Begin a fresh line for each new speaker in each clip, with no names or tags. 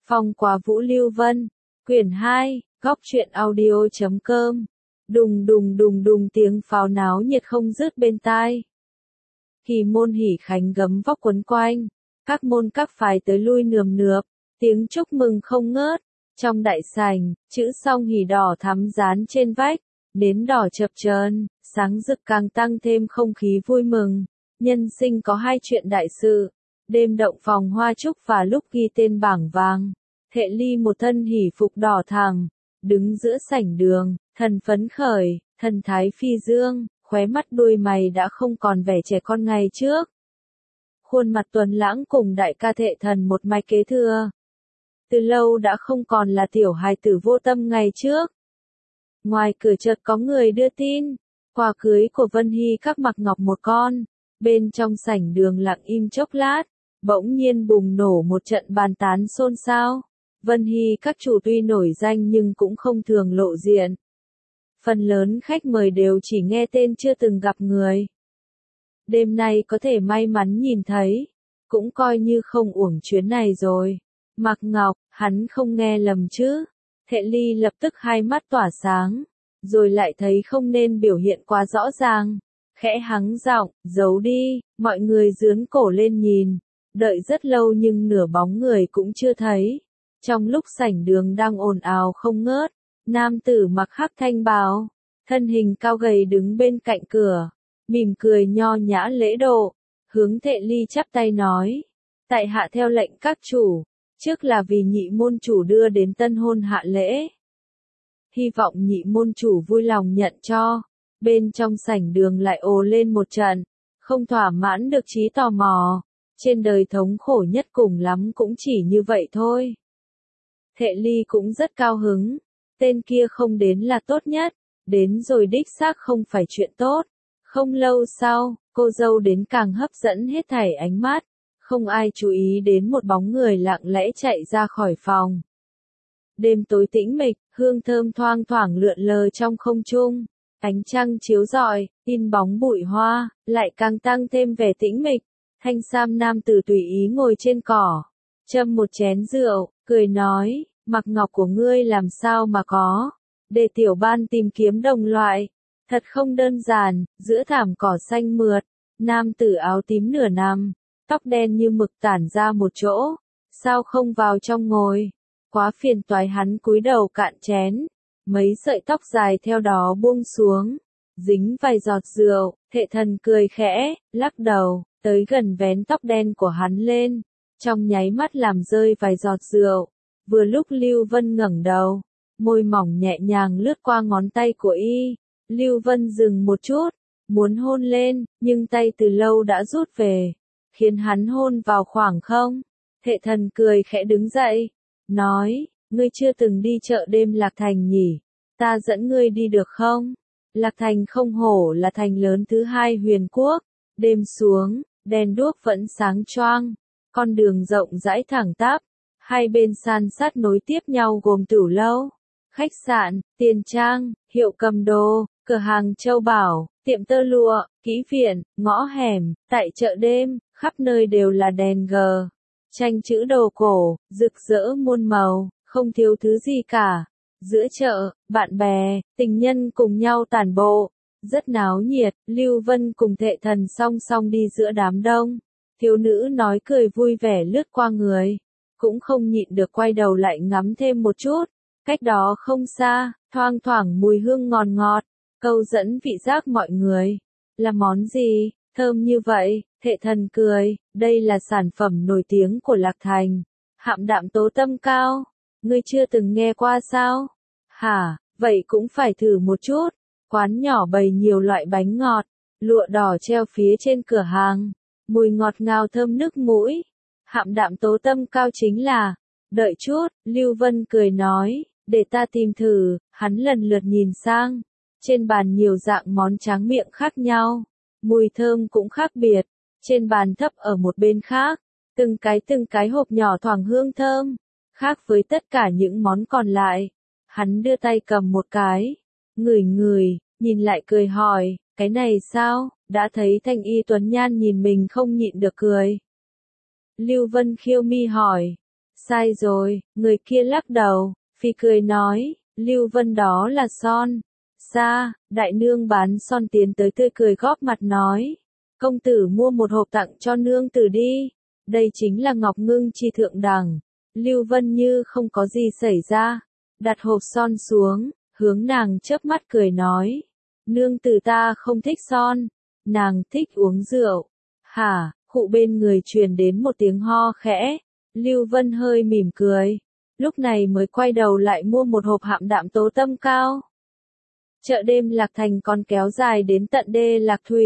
Phong Quá Vũ Lưu Vân, quyển 2, góc truyện audio.com. Đùng đùng đùng đùng tiếng pháo náo nhiệt không dứt bên tai. Kỳ môn hỉ khánh gấm vóc quấn quanh, các môn các phái tới lui nườm nượp, tiếng chúc mừng không ngớt. Trong đại sảnh, chữ song hỉ đỏ thắm dán trên vách, nến đỏ chập chờn, sáng rực càng tăng thêm không khí vui mừng. Nhân sinh có hai chuyện đại sự, đêm động phòng hoa trúc và lúc ghi tên bảng vàng. Thệ Ly một thân hỉ phục đỏ thẳm, đứng giữa sảnh đường, thần phấn khởi, thần thái phi dương, khóe mắt đuôi mày đã không còn vẻ trẻ con ngày trước. Khuôn mặt tuấn lãng cùng đại ca Thệ Thần một mạch kế thừa. Từ lâu đã không còn là tiểu hài tử vô tâm ngày trước. Ngoài cửa chợt có người đưa tin, quà cưới của Vân Hy các mặc ngọc một con. Bên trong sảnh đường lặng im chốc lát, bỗng nhiên bùng nổ một trận bàn tán xôn xao. Vân Hy các chủ tuy nổi danh nhưng cũng không thường lộ diện. Phần lớn khách mời đều chỉ nghe tên chưa từng gặp người. Đêm nay có thể may mắn nhìn thấy, cũng coi như không uổng chuyến này rồi. Mạc Ngọc, hắn không nghe lầm chứ? Thệ Ly lập tức hai mắt tỏa sáng, rồi lại thấy không nên biểu hiện quá rõ ràng. Khẽ hắng giọng, giấu đi, mọi người dướn cổ lên nhìn. Đợi rất lâu nhưng nửa bóng người cũng chưa thấy. Trong lúc sảnh đường đang ồn ào không ngớt, nam tử mặc hắc thanh bào, thân hình cao gầy đứng bên cạnh cửa, mỉm cười nho nhã lễ độ, hướng Thệ Ly chắp tay nói: tại hạ theo lệnh các chủ, trước là vì nhị môn chủ đưa đến tân hôn hạ lễ. Hy vọng nhị môn chủ vui lòng nhận cho. Bên trong sảnh đường lại ồ lên một trận, không thỏa mãn được trí tò mò. Trên đời thống khổ nhất cùng lắm cũng chỉ như vậy thôi. Thệ Ly cũng rất cao hứng, tên kia không đến là tốt nhất, đến rồi đích xác không phải chuyện tốt. Không lâu sau, cô dâu đến càng hấp dẫn hết thảy ánh mắt, không ai chú ý đến một bóng người lặng lẽ chạy ra khỏi phòng. Đêm tối tĩnh mịch, hương thơm thoang thoảng lượn lờ trong không trung, ánh trăng chiếu rọi, in bóng bụi hoa, lại càng tăng thêm vẻ tĩnh mịch. Thanh sam nam tử tùy ý ngồi trên cỏ, châm một chén rượu, cười nói: Mặc ngọc của ngươi làm sao mà có, để tiểu ban tìm kiếm đồng loại, thật không đơn giản. Giữa thảm cỏ xanh mượt, nam tử áo tím nửa nằm, tóc đen như mực tản ra một chỗ, sao không vào trong ngồi, quá phiền toái. Hắn cúi đầu cạn chén, mấy sợi tóc dài theo đó buông xuống, dính vài giọt rượu. Thệ Thần cười khẽ, lắc đầu, tới gần vén tóc đen của hắn lên, trong nháy mắt làm rơi vài giọt rượu. Vừa lúc Lưu Vân ngẩng đầu, môi mỏng nhẹ nhàng lướt qua ngón tay của y. Lưu Vân dừng một chút, muốn hôn lên, nhưng tay từ lâu đã rút về, khiến hắn hôn vào khoảng không. Thệ Thần cười khẽ đứng dậy, nói: ngươi chưa từng đi chợ đêm Lạc Thành nhỉ? Ta dẫn ngươi đi được không? Lạc Thành không hổ là thành lớn thứ hai huyền quốc. Đêm xuống, đèn đuốc vẫn sáng choang, con đường rộng rãi thẳng tắp, hai bên san sát nối tiếp nhau gồm tửu lâu, khách sạn, tiền trang, hiệu cầm đồ, cửa hàng châu bảo, tiệm tơ lụa, kỹ viện, ngõ hẻm. Tại chợ đêm, khắp nơi đều là đèn gờ, tranh chữ đồ cổ, rực rỡ muôn màu, không thiếu thứ gì cả. Giữa chợ, bạn bè, tình nhân cùng nhau tản bộ, rất náo nhiệt. Lưu Vân cùng Thệ Thần song song đi giữa đám đông, thiếu nữ nói cười vui vẻ lướt qua người, cũng không nhịn được quay đầu lại ngắm thêm một chút. Cách đó không xa, thoang thoảng mùi hương ngọt ngọt, câu dẫn vị giác mọi người. Là món gì, thơm như vậy? Thệ Thần cười, đây là sản phẩm nổi tiếng của Lạc Thành, hạm đạm tố tâm cao. Ngươi chưa từng nghe qua sao? Hả, vậy cũng phải thử một chút. Quán nhỏ bày nhiều loại bánh ngọt, lụa đỏ treo phía trên cửa hàng, mùi ngọt ngào thơm nức mũi. Hạm đạm tố tâm cao chính là... Đợi chút, Lưu Vân cười nói, để ta tìm thử. Hắn lần lượt nhìn sang, trên bàn nhiều dạng món tráng miệng khác nhau, mùi thơm cũng khác biệt. Trên bàn thấp ở một bên khác, từng cái hộp nhỏ thoảng hương thơm, khác với tất cả những món còn lại. Hắn đưa tay cầm một cái, ngửi ngửi, nhìn lại cười hỏi, cái này sao? Đã thấy Thanh Y tuấn nhan nhìn mình không nhịn được cười. Lưu Vân khiêu mi hỏi, Sai rồi, người kia lắc đầu, phì cười nói, Lưu Vân đó là son. Sa, đại nương bán son tiến tới tươi cười góp mặt nói. Công tử mua một hộp tặng cho nương tử đi. Đây chính là ngọc ngưng chi thượng đẳng. Lưu Vân như không có gì xảy ra. Đặt hộp son xuống, hướng nàng chớp mắt cười nói. Nương tử ta không thích son. Nàng thích uống rượu. Hả, khụ bên người truyền đến một tiếng ho khẽ. Lưu Vân hơi mỉm cười. Lúc này mới quay đầu lại mua một hộp hạm đạm tố tâm cao. Chợ đêm Lạc Thành còn kéo dài đến tận đê Lạc Thủy.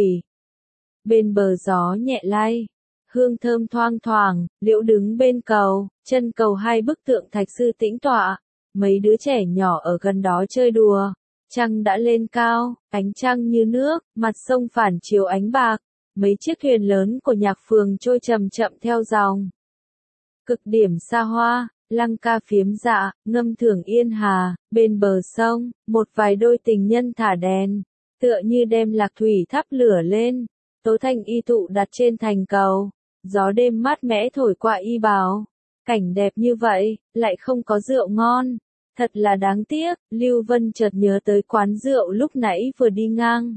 Bên bờ gió nhẹ lay, hương thơm thoang thoảng, liễu đứng bên cầu, chân cầu hai bức tượng thạch sư tĩnh tọa. Mấy đứa trẻ nhỏ ở gần đó chơi đùa. Trăng đã lên cao, ánh trăng như nước, mặt sông phản chiếu ánh bạc. Mấy chiếc thuyền lớn của nhạc phường trôi chậm chậm theo dòng. Cực điểm xa hoa, lăng ca phiếm dạ, ngâm thưởng yên hà, bên bờ sông, một vài đôi tình nhân thả đèn, tựa như đem Lạc Thủy thắp lửa lên. Tố thanh y tụ đặt trên thành cầu, gió đêm mát mẻ thổi qua y bào. Cảnh đẹp như vậy, lại không có rượu ngon. Thật là đáng tiếc, Lưu Vân chợt nhớ tới quán rượu lúc nãy vừa đi ngang.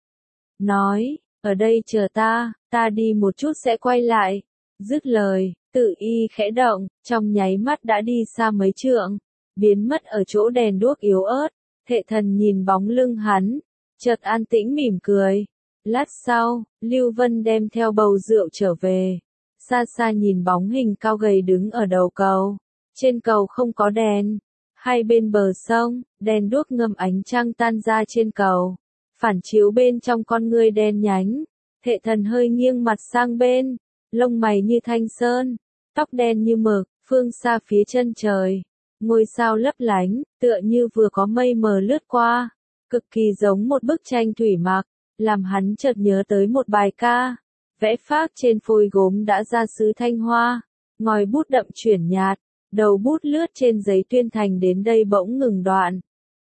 Nói, ở đây chờ ta đi một chút sẽ quay lại. Dứt lời, tự y khẽ động, trong nháy mắt đã đi xa mấy trượng, biến mất ở chỗ đèn đuốc yếu ớt. Thệ thần nhìn bóng lưng hắn, chợt an tĩnh mỉm cười. Lát sau, Lưu Vân đem theo bầu rượu trở về. Xa xa nhìn bóng hình cao gầy đứng ở đầu cầu. Trên cầu không có đèn. Hai bên bờ sông, đèn đuốc ngâm ánh trăng tan ra trên cầu. Phản chiếu bên trong con ngươi đen nhánh. Thệ thần hơi nghiêng mặt sang bên. Lông mày như thanh sơn. Tóc đen như mực, phương xa phía chân trời. Ngôi sao lấp lánh, tựa như vừa có mây mờ lướt qua. Cực kỳ giống một bức tranh thủy mặc. Làm hắn chợt nhớ tới một bài ca. Vẽ phác trên phôi gốm đã ra xứ Thanh Hoa. Ngòi bút đậm chuyển nhạt. Đầu bút lướt trên giấy tuyên thành đến đây bỗng ngừng đoạn.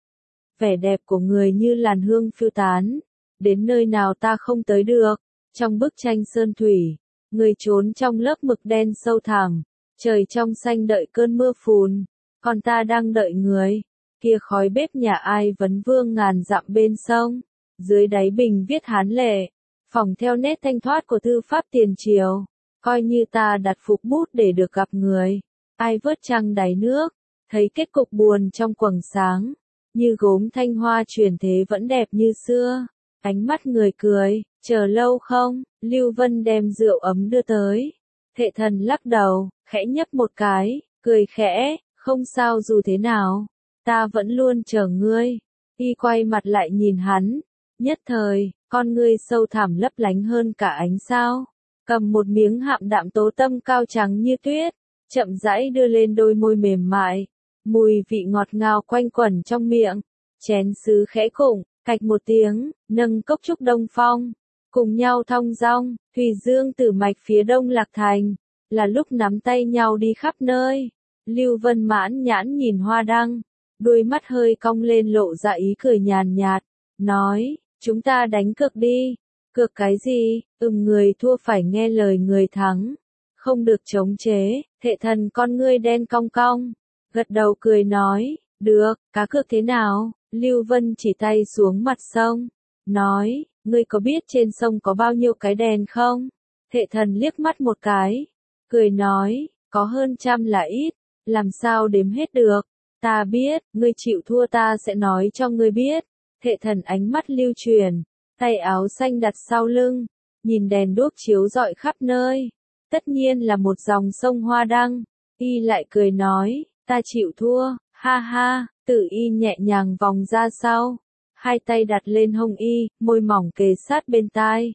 Vẻ đẹp của người như làn hương phiêu tán. Đến nơi nào ta không tới được. Trong bức tranh sơn thủy. Người trốn trong lớp mực đen sâu thẳm. Trời trong xanh đợi cơn mưa phùn. Còn ta đang đợi người. Kia khói bếp nhà ai vấn vương ngàn dặm bên sông. Dưới đáy bình viết hán lệ. Phỏng theo nét thanh thoát của thư pháp tiền triều. Coi như ta đặt phục bút để được gặp người. Ai vớt trăng đáy nước. Thấy kết cục buồn trong quầng sáng. Như gốm Thanh Hoa truyền thế vẫn đẹp như xưa. Ánh mắt người cười, chờ lâu không? Lưu Vân đem rượu ấm đưa tới. Thệ thần lắc đầu, khẽ nhấp một cái, cười khẽ, không sao dù thế nào. Ta vẫn luôn chờ ngươi. Y quay mặt lại nhìn hắn. Nhất thời, con ngươi sâu thẳm lấp lánh hơn cả ánh sao. Cầm một miếng hạm đạm tố tâm cao trắng như tuyết. Chậm rãi đưa lên đôi môi mềm mại. Mùi vị ngọt ngào quanh quẩn trong miệng. Chén sứ khẽ khủng, cạch một tiếng, nâng cốc trúc Đông Phong. Cùng nhau thong dong, Thùy Dương từ mạch phía đông Lạc Thành. Là lúc nắm tay nhau đi khắp nơi. Lưu Vân mãn nhãn nhìn hoa đăng. Đôi mắt hơi cong lên lộ ra ý cười nhàn nhạt. Nói, chúng ta đánh cược đi. Cược cái gì? Người thua phải nghe lời người thắng. Không được chống chế. Thệ thần con ngươi đen cong cong. Gật đầu cười nói, được, cá cược thế nào? Lưu Vân chỉ tay xuống mặt sông. Nói, ngươi có biết trên sông có bao nhiêu cái đèn không? Thệ thần liếc mắt một cái. Cười nói, có hơn 100 là ít. Làm sao đếm hết được? Ta biết, ngươi chịu thua ta sẽ nói cho ngươi biết. Thệ thần ánh mắt lưu truyền. Tay áo xanh đặt sau lưng. Nhìn đèn đuốc chiếu rọi khắp nơi. Tất nhiên là một dòng sông hoa đăng. Y lại cười nói, ta chịu thua, ha ha, tự y nhẹ nhàng vòng ra sau. Hai tay đặt lên hông y, môi mỏng kề sát bên tai.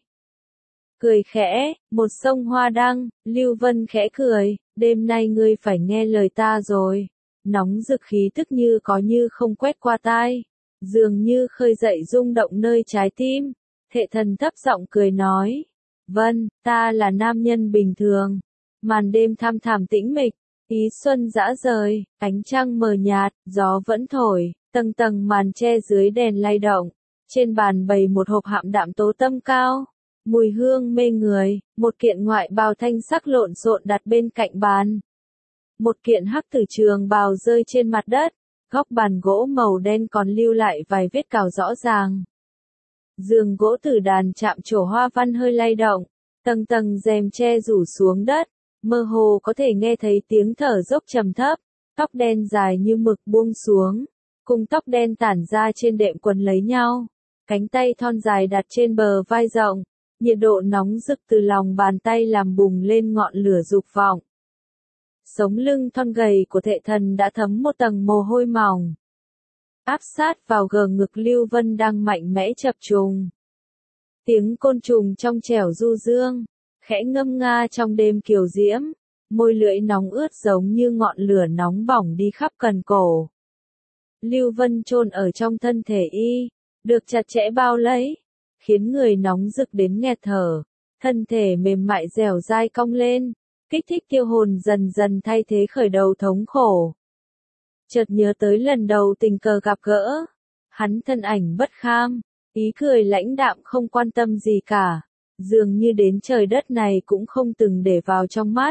Cười khẽ, một sông hoa đăng, Lưu Vân khẽ cười, đêm nay ngươi phải nghe lời ta rồi. Nóng rực khí tức như có như không quét qua tai. Dường như khơi dậy rung động nơi trái tim. Thệ thần thấp giọng cười nói. Vân, ta là nam nhân bình thường. Màn đêm thăm thẳm tĩnh mịch. Ý xuân dã rời, ánh trăng mờ nhạt, gió vẫn thổi, tầng tầng màn che dưới đèn lay động. Trên bàn bày một hộp hạm đạm tố tâm cao. Mùi hương mê người, một kiện ngoại bào thanh sắc lộn xộn đặt bên cạnh bàn. Một kiện hắc tử trường bào rơi trên mặt đất, góc bàn gỗ màu đen còn lưu lại vài vết cào rõ ràng. Giường gỗ tử đàn chạm trổ hoa văn hơi lay động, tầng tầng rèm che rủ xuống đất, mơ hồ có thể nghe thấy tiếng thở dốc trầm thấp, tóc đen dài như mực buông xuống, cùng tóc đen tản ra trên đệm quần lấy nhau, cánh tay thon dài đặt trên bờ vai rộng, nhiệt độ nóng rực từ lòng bàn tay làm bùng lên ngọn lửa dục vọng. Sống lưng thon gầy của Thệ Thần đã thấm một tầng mồ hôi mỏng. Áp sát vào gờ ngực Lưu Vân đang mạnh mẽ chập trùng. Tiếng côn trùng trong trẻo du dương, khẽ ngâm nga trong đêm kiều diễm, môi lưỡi nóng ướt giống như ngọn lửa nóng bỏng đi khắp cần cổ. Lưu Vân chôn ở trong thân thể y, được chặt chẽ bao lấy, khiến người nóng rực đến nghẹt thở, thân thể mềm mại dẻo dai cong lên, kích thích tiêu hồn dần dần thay thế khởi đầu thống khổ. Chợt nhớ tới lần đầu tình cờ gặp gỡ, hắn thân ảnh bất kham, ý cười lãnh đạm không quan tâm gì cả, dường như đến trời đất này cũng không từng để vào trong mắt.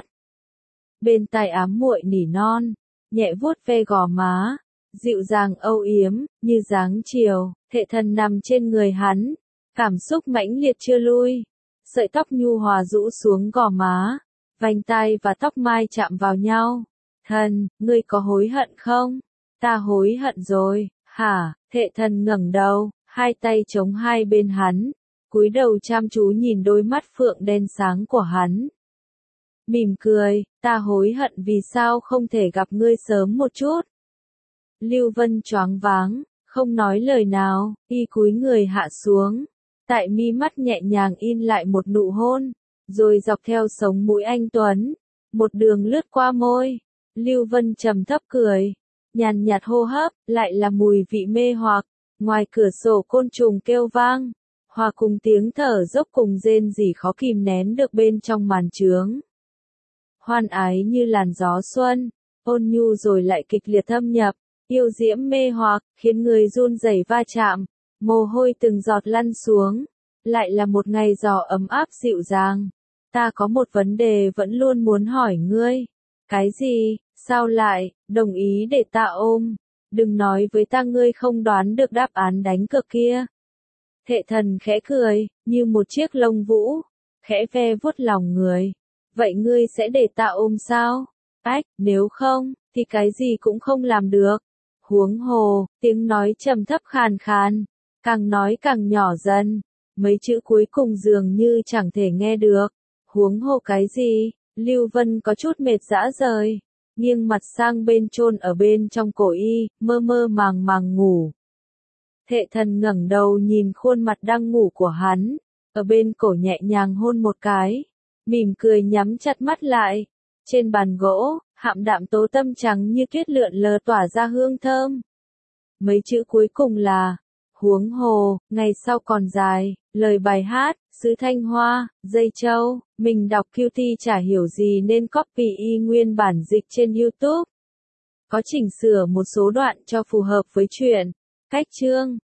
Bên tai ám muội nỉ non, nhẹ vuốt ve gò má, dịu dàng âu yếm, như dáng chiều, Thệ Thần nằm trên người hắn, cảm xúc mãnh liệt chưa lui, sợi tóc nhu hòa rũ xuống gò má, vành tai và tóc mai chạm vào nhau. Thần, ngươi có hối hận không? Ta hối hận rồi, hả? Thệ Thần ngẩng đầu, hai tay chống hai bên hắn, cúi đầu chăm chú nhìn đôi mắt phượng đen sáng của hắn. Mỉm cười, ta hối hận vì sao không thể gặp ngươi sớm một chút. Lưu Vân choáng váng, không nói lời nào, y cúi người hạ xuống, tại mi mắt nhẹ nhàng in lại một nụ hôn, rồi dọc theo sống mũi anh tuấn, một đường lướt qua môi. Lưu Vân trầm thấp cười, nhàn nhạt hô hấp, lại là mùi vị mê hoặc, ngoài cửa sổ côn trùng kêu vang, hòa cùng tiếng thở dốc cùng rên rỉ khó kìm nén được bên trong màn trướng. Hoan ái như làn gió xuân, ôn nhu rồi lại kịch liệt thâm nhập, yêu diễm mê hoặc, khiến người run rẩy va chạm, mồ hôi từng giọt lăn xuống, lại là một ngày gió ấm áp dịu dàng. Ta có một vấn đề vẫn luôn muốn hỏi ngươi. Cái gì? Sao lại, đồng ý để ta ôm? Đừng nói với ta ngươi không đoán được đáp án đánh cược kia. Thệ Thần khẽ cười, như một chiếc lông vũ, khẽ ve vuốt lòng người. Vậy ngươi sẽ để ta ôm sao? Ách, nếu không, thì cái gì cũng không làm được. Huống hồ, tiếng nói trầm thấp khàn khàn, càng nói càng nhỏ dần, mấy chữ cuối cùng dường như chẳng thể nghe được. Huống hồ cái gì? Lưu Vân có chút mệt rã rời, nghiêng mặt sang bên chôn ở bên trong cổ y, mơ mơ màng màng ngủ. Thệ Thần ngẩng đầu nhìn khuôn mặt đang ngủ của hắn, ở bên cổ nhẹ nhàng hôn một cái, mỉm cười nhắm chặt mắt lại. Trên bàn gỗ, hạm đạm tố tâm trắng như tuyết lượn lờ tỏa ra hương thơm. Mấy chữ cuối cùng là, huống hồ, ngày sau còn dài, lời bài hát, sứ Thanh Hoa, Dây Châu, mình đọc QT chả hiểu gì nên copy y nguyên bản dịch trên YouTube. Có chỉnh sửa một số đoạn cho phù hợp với chuyện. Cách chương